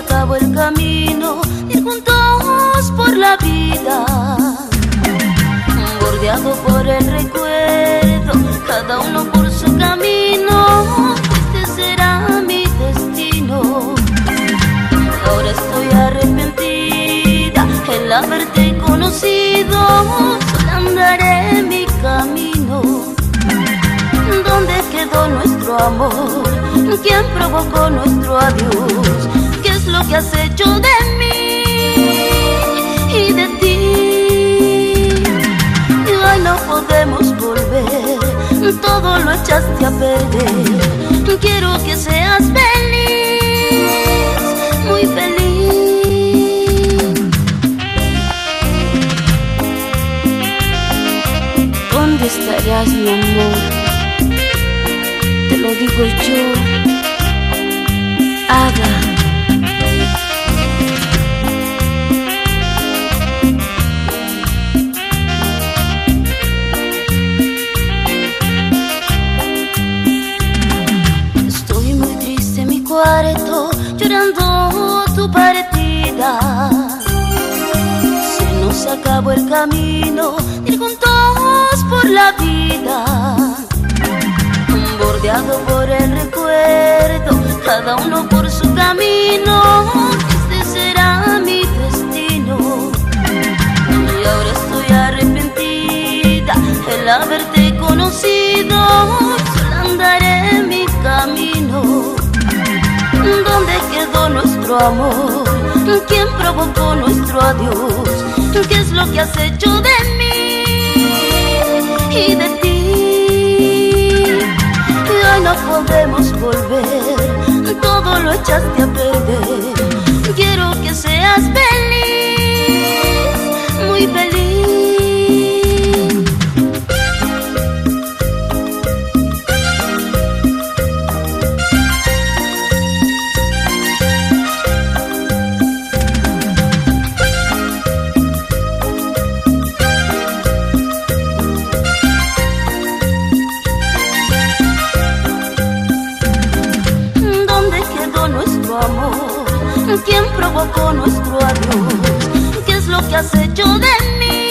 acabó el camino, ir juntos por la vida, bordeado por el recuerdo, cada uno por su camino. Este será mi destino. Ahora estoy arrepentida el haberte conocido, solo andaré mi camino. ¿Dónde quedó nuestro amor? ¿Quién provocó nuestro adiós? ¿Qué es lo que has hecho de mí y de ti? Hoy no podemos volver, todo lo echaste a perder. Quiero que seas feliz, muy feliz. ¿Dónde estarás, mi amor? Te lo digo yo, Ada. Estoy muy triste en mi cuarto, llorando tu partida. Se nos acabó el camino, ir juntos por la vida, bordeado por el recuerdo, cada uno por su camino. Este será mi destino. Y ahora estoy arrepentida el haberte conocido, solo andaré mi camino. ¿Dónde quedó nuestro amor? ¿Quién provocó nuestro adiós? ¿Qué es lo que has hecho de mí y de ti? Hoy no podemos volver, todo lo echaste a perder. Quiero que seas feliz, muy feliz. ¿Quién provocó nuestro adiós? ¿Qué es lo que has hecho de mí